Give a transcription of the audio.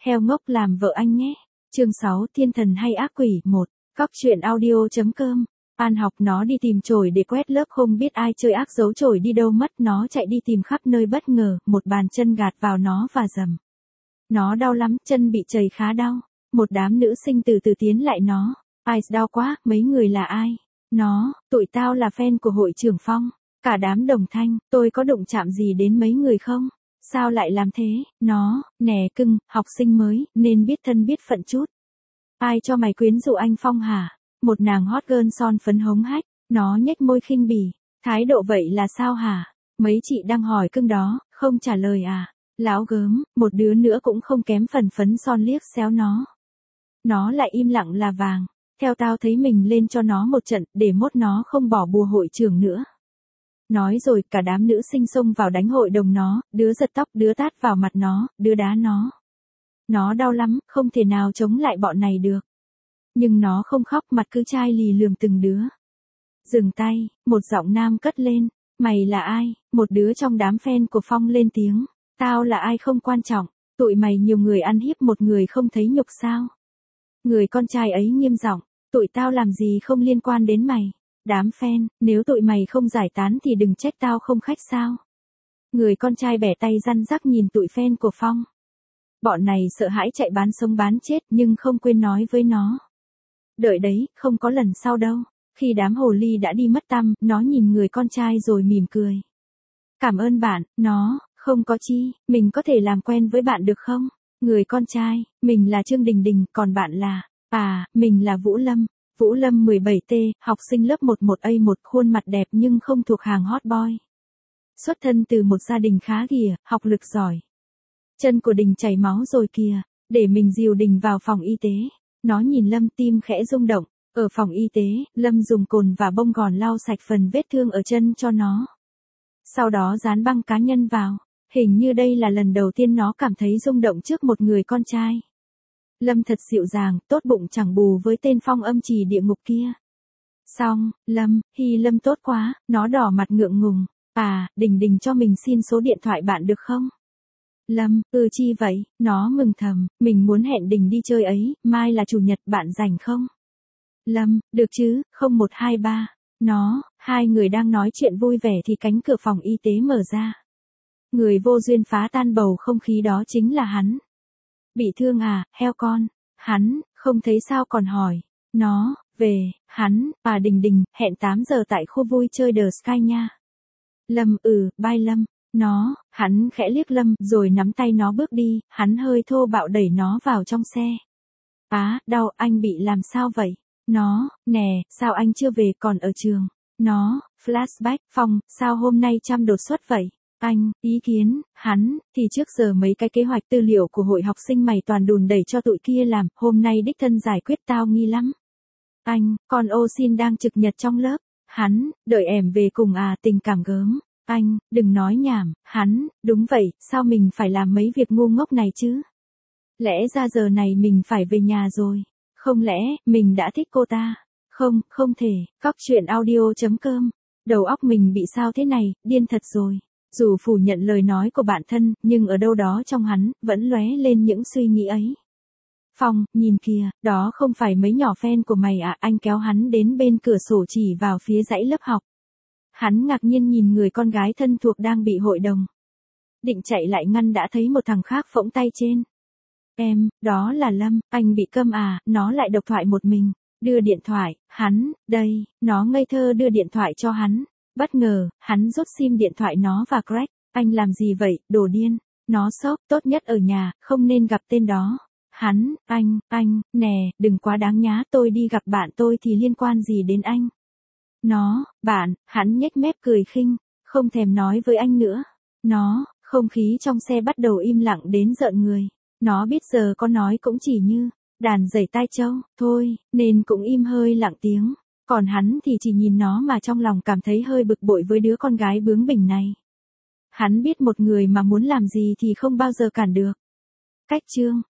Heo ngốc làm vợ anh nhé. Chương 6 Thiên thần hay ác quỷ 1. Cóc truyện audio.com. An học nó đi tìm chổi để quét lớp, không biết ai chơi ác giấu chổi đi đâu mất, nó chạy đi tìm khắp nơi, bất ngờ một bàn chân gạt vào nó và dầm. Nó đau lắm, chân bị chày khá đau. Một đám nữ sinh từ từ tiến lại nó. Ai đau quá, mấy người là ai? Nó, tụi tao là fan của hội trưởng Phong. Cả đám đồng thanh, tôi có đụng chạm gì đến mấy người không? Sao lại làm thế? Nó, nè cưng, học sinh mới, nên biết thân biết phận chút. Ai cho mày quyến rũ anh Phong hả? Một nàng hot girl son phấn hống hách, nó nhếch môi khinh bỉ. Thái độ vậy là sao hả? Mấy chị đang hỏi cưng đó, không trả lời à? Láo gớm, một đứa nữa cũng không kém phần phấn son liếc xéo nó. Nó lại im lặng là vàng. Theo tao thấy mình lên cho nó một trận, để mốt nó không bỏ bùa hội trưởng nữa. Nói rồi, cả đám nữ sinh xông vào đánh hội đồng nó, đứa giật tóc, đứa tát vào mặt nó, đứa đá nó. Nó đau lắm, không thể nào chống lại bọn này được. Nhưng nó không khóc, mặt cứ chai lì lườm từng đứa. Dừng tay, một giọng nam cất lên. Mày là ai? Một đứa trong đám fan của Phong lên tiếng. Tao là ai không quan trọng, tụi mày nhiều người ăn hiếp một người không thấy nhục sao? Người con trai ấy nghiêm giọng. Tụi tao làm gì không liên quan đến mày. Đám fan, nếu tụi mày không giải tán thì đừng trách tao không khách sao. Người con trai bẻ tay răn rắc nhìn tụi fan của Phong. Bọn này sợ hãi chạy bán sống bán chết nhưng không quên nói với nó. Đợi đấy, không có lần sau đâu. Khi đám hồ ly đã đi mất tăm, nó nhìn người con trai rồi mỉm cười. Cảm ơn bạn, nó, không có chi, mình có thể làm quen với bạn được không? Người con trai, mình là Trương Đình Đình, còn bạn là, mình là Vũ Lâm. Vũ Lâm 17T, học sinh lớp 11A1, khuôn mặt đẹp nhưng không thuộc hàng hot boy. Xuất thân từ một gia đình khá ghìa, học lực giỏi. Chân của Đình chảy máu rồi kìa, để mình dìu Đình vào phòng y tế. Nó nhìn Lâm, tim khẽ rung động. Ở phòng y tế, Lâm dùng cồn và bông gòn lau sạch phần vết thương ở chân cho nó. Sau đó dán băng cá nhân vào. Hình như đây là lần đầu tiên nó cảm thấy rung động trước một người con trai. Lâm thật dịu dàng, tốt bụng chẳng bù với tên Phong âm trì địa ngục kia. Xong, Lâm tốt quá, nó đỏ mặt ngượng ngùng. Đình Đình cho mình xin số điện thoại bạn được không? Lâm, chi vậy, nó mừng thầm, mình muốn hẹn Đình đi chơi ấy, mai là chủ nhật, bạn rảnh không? Lâm, được chứ, 0123. Nó, hai người đang nói chuyện vui vẻ thì cánh cửa phòng y tế mở ra. Người vô duyên phá tan bầu không khí đó chính là hắn. Bị thương à, heo con? Hắn, không thấy sao còn hỏi. Nó, về, hắn, Đình, hẹn 8 giờ tại khu vui chơi The Sky nha. Lâm, bye Lâm. Nó, hắn khẽ liếc Lâm, rồi nắm tay nó bước đi, hắn hơi thô bạo đẩy nó vào trong xe. Đau, anh bị làm sao vậy? Nó, nè, sao anh chưa về còn ở trường? Nó, flashback, Phong, sao hôm nay chăm đột xuất vậy? Anh, ý kiến, hắn, thì trước giờ mấy cái kế hoạch tư liệu của hội học sinh mày toàn đùn đẩy cho tụi kia làm, hôm nay đích thân giải quyết tao nghi lắm. Anh, con ô xin đang trực nhật trong lớp. Hắn, đợi em về cùng tình cảm gớm. Anh, đừng nói nhảm. Hắn, đúng vậy, sao mình phải làm mấy việc ngu ngốc này chứ? Lẽ ra giờ này mình phải về nhà rồi. Không lẽ, mình đã thích cô ta? Không thể, cóc truyện audio.com. Đầu óc mình bị sao thế này, điên thật rồi. Dù phủ nhận lời nói của bạn thân, nhưng ở đâu đó trong hắn, vẫn lóe lên những suy nghĩ ấy. Phong, nhìn kìa, đó không phải mấy nhỏ fan của mày à? Anh kéo hắn đến bên cửa sổ chỉ vào phía dãy lớp học. Hắn ngạc nhiên nhìn người con gái thân thuộc đang bị hội đồng. Định chạy lại ngăn đã thấy một thằng khác phỗng tay trên. Em, đó là Lâm, anh bị câm à? Nó lại độc thoại một mình. Đưa điện thoại, hắn, đây, nó ngây thơ đưa điện thoại cho hắn. Bất ngờ, hắn rút sim điện thoại nó và crack. Anh làm gì vậy, đồ điên? Nó sốc, tốt nhất ở nhà, không nên gặp tên đó. Hắn, anh, nè, đừng quá đáng nhá, tôi đi gặp bạn tôi thì liên quan gì đến anh? Nó, bạn, hắn nhếch mép cười khinh, không thèm nói với anh nữa. Nó, không khí trong xe bắt đầu im lặng đến rợn người. Nó biết giờ có nói cũng chỉ như đàn giày tai trâu, thôi, nên cũng im hơi lặng tiếng. Còn hắn thì chỉ nhìn nó mà trong lòng cảm thấy hơi bực bội với đứa con gái bướng bỉnh này. Hắn biết một người mà muốn làm gì thì không bao giờ cản được. Cách chương